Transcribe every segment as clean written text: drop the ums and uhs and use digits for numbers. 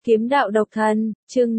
Kiếm đạo độc thân, chương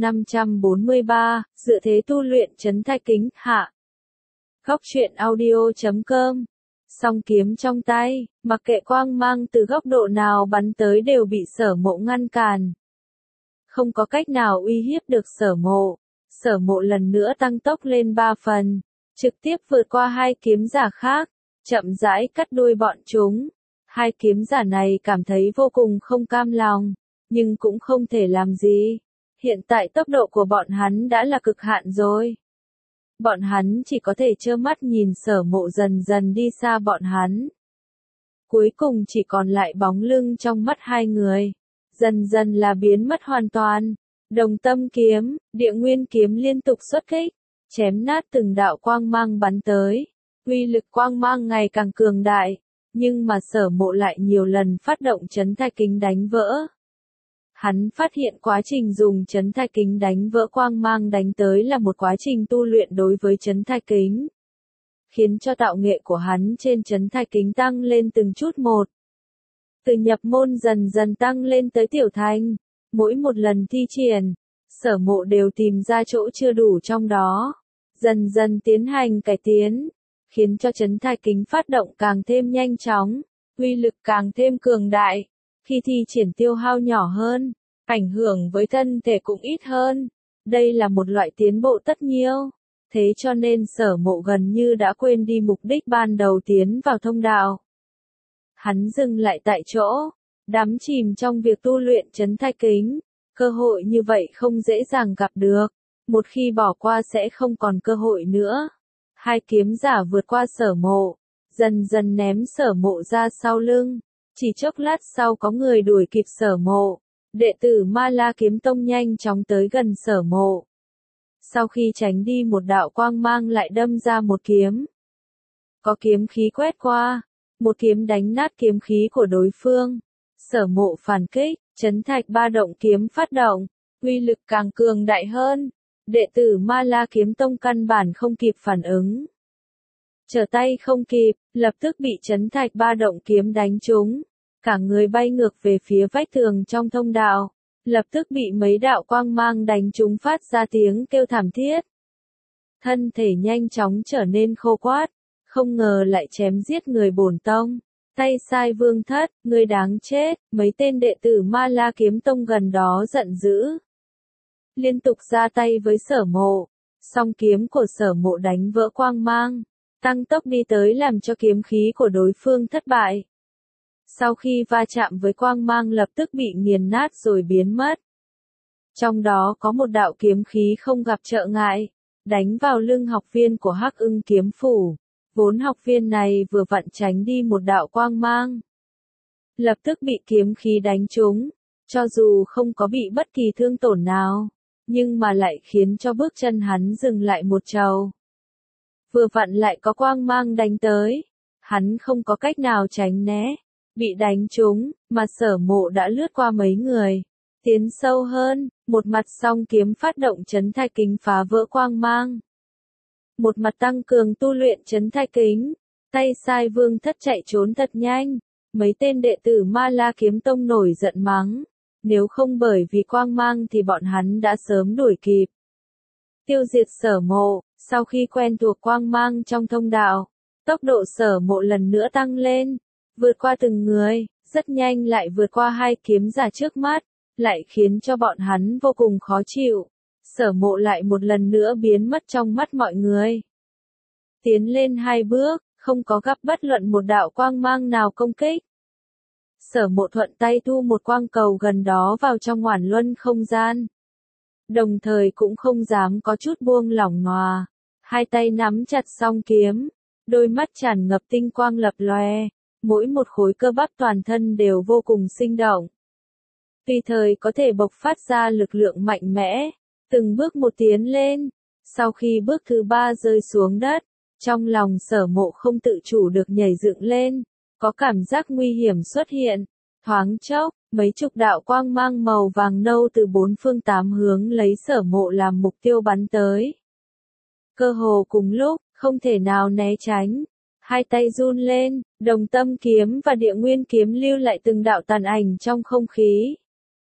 543, dựa thế tu luyện trấn thạch kính, hạ. Góc truyện audio.com. Song kiếm trong tay, mặc kệ quang mang từ góc độ nào bắn tới đều bị Sở Mộ ngăn cản. Không có cách nào uy hiếp được Sở Mộ. Sở Mộ lần nữa tăng tốc lên 3 phần, trực tiếp vượt qua hai kiếm giả khác, chậm rãi cắt đuôi bọn chúng. Hai kiếm giả này cảm thấy vô cùng không cam lòng, nhưng cũng không thể làm gì. Hiện tại tốc độ của bọn hắn đã là cực hạn rồi. Bọn hắn chỉ có thể trơ mắt nhìn Sở Mộ dần dần đi xa bọn hắn. Cuối cùng chỉ còn lại bóng lưng trong mắt hai người. Dần dần là biến mất hoàn toàn. Đồng tâm kiếm, địa nguyên kiếm liên tục xuất kích, chém nát từng đạo quang mang bắn tới. Uy lực quang mang ngày càng cường đại, nhưng mà Sở Mộ lại nhiều lần phát động trấn thạch kính đánh vỡ. Hắn phát hiện quá trình dùng trấn thạch kính đánh vỡ quang mang đánh tới là một quá trình tu luyện đối với trấn thạch kính, khiến cho tạo nghệ của hắn trên trấn thạch kính tăng lên từng chút một. Từ nhập môn dần dần tăng lên tới tiểu thành, mỗi một lần thi triển, Sở Mộ đều tìm ra chỗ chưa đủ trong đó, dần dần tiến hành cải tiến, khiến cho trấn thạch kính phát động càng thêm nhanh chóng, uy lực càng thêm cường đại. Khi thi triển tiêu hao nhỏ hơn, ảnh hưởng với thân thể cũng ít hơn. Đây là một loại tiến bộ tất nhiêu. Thế cho nên Sở Mộ gần như đã quên đi mục đích ban đầu tiến vào thông đạo. Hắn dừng lại tại chỗ, đắm chìm trong việc tu luyện trấn thạch kính. Cơ hội như vậy không dễ dàng gặp được. Một khi bỏ qua sẽ không còn cơ hội nữa. Hai kiếm giả vượt qua Sở Mộ, dần dần ném Sở Mộ ra sau lưng. Chỉ chốc lát sau có người đuổi kịp Sở Mộ, đệ tử Ma La Kiếm Tông nhanh chóng tới gần Sở Mộ. Sau khi tránh đi một đạo quang mang lại đâm ra một kiếm. Có kiếm khí quét qua, một kiếm đánh nát kiếm khí của đối phương. Sở Mộ phản kích, trấn thạch ba động kiếm phát động, uy lực càng cường đại hơn. Đệ tử Ma La Kiếm Tông căn bản không kịp phản ứng. Trở tay không kịp, lập tức bị trấn thạch ba động kiếm đánh trúng. Cả người bay ngược về phía vách tường trong thông đạo. Lập tức bị mấy đạo quang mang đánh trúng phát ra tiếng kêu thảm thiết. Thân thể nhanh chóng trở nên khô quát. Không ngờ lại chém giết người bổn tông. Tay sai vương thất, người đáng chết. Mấy tên đệ tử Ma La Kiếm Tông gần đó giận dữ. Liên tục ra tay với Sở Mộ. Song kiếm của Sở Mộ đánh vỡ quang mang. Tăng tốc đi tới làm cho kiếm khí của đối phương thất bại. Sau khi va chạm với quang mang lập tức bị nghiền nát rồi biến mất. Trong đó có một đạo kiếm khí không gặp trợ ngại, đánh vào lưng học viên của Hắc Ưng Kiếm Phủ. Vốn học viên này vừa vặn tránh đi một đạo quang mang. Lập tức bị kiếm khí đánh trúng, cho dù không có bị bất kỳ thương tổn nào, nhưng mà lại khiến cho bước chân hắn dừng lại một trầu. Vừa vặn lại có quang mang đánh tới, hắn không có cách nào tránh né, bị đánh trúng, mà Sở Mộ đã lướt qua mấy người, tiến sâu hơn, một mặt song kiếm phát động trấn thạch kính phá vỡ quang mang. Một mặt tăng cường tu luyện trấn thạch kính, tay sai vương thất chạy trốn thật nhanh, mấy tên đệ tử Ma La Kiếm Tông nổi giận mắng, nếu không bởi vì quang mang thì bọn hắn đã sớm đuổi kịp. Tiêu diệt Sở Mộ, sau khi quen thuộc quang mang trong thông đạo, tốc độ Sở Mộ lần nữa tăng lên, vượt qua từng người, rất nhanh lại vượt qua hai kiếm giả trước mắt, lại khiến cho bọn hắn vô cùng khó chịu. Sở Mộ lại một lần nữa biến mất trong mắt mọi người. Tiến lên hai bước, không có gặp bất luận một đạo quang mang nào công kích. Sở Mộ thuận tay thu một quang cầu gần đó vào trong Oản Luân không gian. Đồng thời cũng không dám có chút buông lỏng ngòa. Hai tay nắm chặt song kiếm, đôi mắt tràn ngập tinh quang lập lòe, mỗi một khối cơ bắp toàn thân đều vô cùng sinh động. Tùy thời có thể bộc phát ra lực lượng mạnh mẽ, từng bước một tiến lên. Sau khi bước thứ 3 rơi xuống đất, trong lòng Sở Mộ không tự chủ được nhảy dựng lên, có cảm giác nguy hiểm xuất hiện. Thoáng chốc, mấy chục đạo quang mang màu vàng nâu từ bốn phương tám hướng lấy Sở Mộ làm mục tiêu bắn tới. Cơ hồ cùng lúc, không thể nào né tránh. Hai tay run lên, đồng tâm kiếm và địa nguyên kiếm lưu lại từng đạo tàn ảnh trong không khí.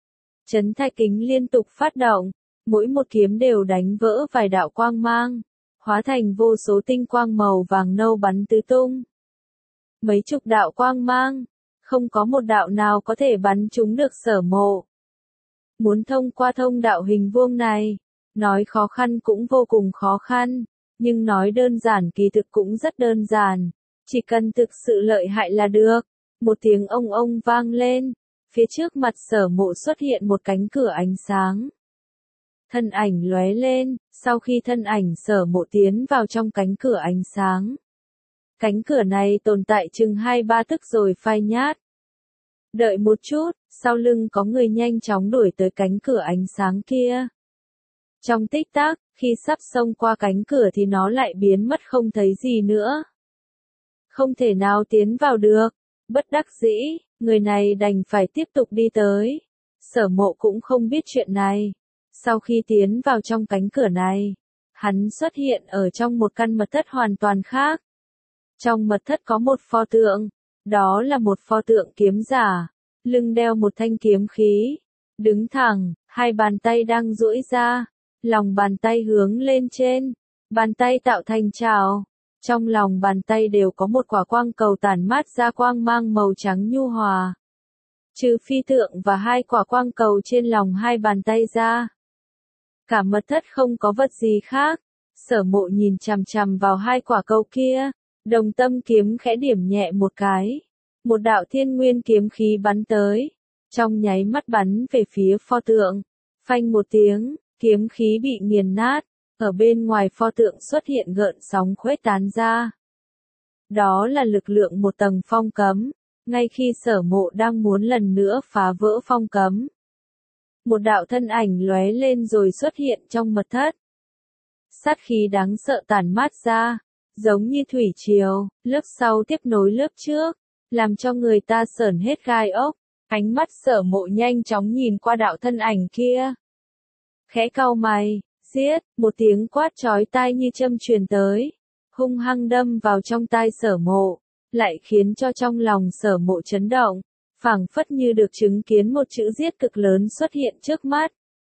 Chấn thạch kính liên tục phát động, mỗi một kiếm đều đánh vỡ vài đạo quang mang, hóa thành vô số tinh quang màu vàng nâu bắn tứ tung. Mấy chục đạo quang mang, không có một đạo nào có thể bắn trúng được Sở Mộ. Muốn thông qua thông đạo hình vuông này, nói khó khăn cũng vô cùng khó khăn, nhưng nói đơn giản kỳ thực cũng rất đơn giản, chỉ cần thực sự lợi hại là được. Một tiếng ông vang lên, phía trước mặt Sở Mộ xuất hiện một cánh cửa ánh sáng. Thân ảnh lóe lên, sau khi thân ảnh Sở Mộ tiến vào trong cánh cửa ánh sáng. Cánh cửa này tồn tại chừng 2-3 tức rồi phai nhát. Đợi một chút, sau lưng có người nhanh chóng đuổi tới cánh cửa ánh sáng kia. Trong tích tắc, khi sắp xông qua cánh cửa thì nó lại biến mất không thấy gì nữa. Không thể nào tiến vào được, bất đắc dĩ, người này đành phải tiếp tục đi tới. Sở Mộ cũng không biết chuyện này. Sau khi tiến vào trong cánh cửa này, hắn xuất hiện ở trong một căn mật thất hoàn toàn khác. Trong mật thất có một pho tượng, đó là một pho tượng kiếm giả, lưng đeo một thanh kiếm khí, đứng thẳng, hai bàn tay đang duỗi ra, lòng bàn tay hướng lên trên, bàn tay tạo thành trào, trong lòng bàn tay đều có một quả quang cầu tản mát ra quang mang màu trắng nhu hòa. Trừ phi tượng và hai quả quang cầu trên lòng hai bàn tay ra, cả mật thất không có vật gì khác. Sở Mộ nhìn chằm chằm vào hai quả cầu kia, đồng tâm kiếm khẽ điểm nhẹ một cái. Một đạo thiên nguyên kiếm khí bắn tới, trong nháy mắt bắn về phía pho tượng. Phanh một tiếng, kiếm khí bị nghiền nát, ở bên ngoài pho tượng xuất hiện gợn sóng khuếch tán ra. Đó là lực lượng một tầng phong cấm, ngay khi Sở Mộ đang muốn lần nữa phá vỡ phong cấm. Một đạo thân ảnh lóe lên rồi xuất hiện trong mật thất. Sát khí đáng sợ tản mát ra, giống như thủy triều, lớp sau tiếp nối lớp trước, làm cho người ta sởn hết gai ốc. Ánh mắt Sở Mộ nhanh chóng nhìn qua đạo thân ảnh kia. Khẽ cau mày, giết, một tiếng quát chói tai như châm truyền tới, hung hăng đâm vào trong tai Sở Mộ, lại khiến cho trong lòng Sở Mộ chấn động, phảng phất như được chứng kiến một chữ giết cực lớn xuất hiện trước mắt.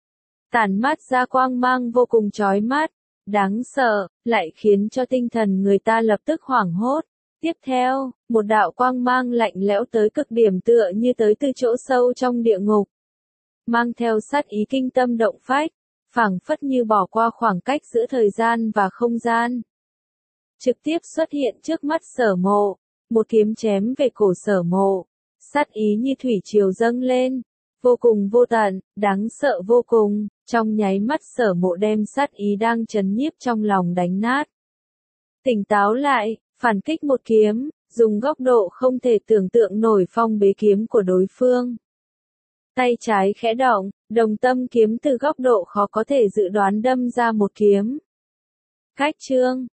Tản mát ra quang mang vô cùng chói mắt, đáng sợ, lại khiến cho tinh thần người ta lập tức hoảng hốt. Tiếp theo, một đạo quang mang lạnh lẽo tới cực điểm tựa như tới từ chỗ sâu trong địa ngục. Mang theo sát ý kinh tâm động phách, phảng phất như bỏ qua khoảng cách giữa thời gian và không gian. Trực tiếp xuất hiện trước mắt Sở Mộ, một kiếm chém về cổ Sở Mộ, sát ý như thủy triều dâng lên, vô cùng vô tận, đáng sợ vô cùng, trong nháy mắt Sở Mộ đem sát ý đang trấn nhiếp trong lòng đánh nát. Tỉnh táo lại, phản kích một kiếm, dùng góc độ không thể tưởng tượng nổi phong bế kiếm của đối phương. Tay trái khẽ động, đồng tâm kiếm từ góc độ khó có thể dự đoán đâm ra một kiếm. Cách chương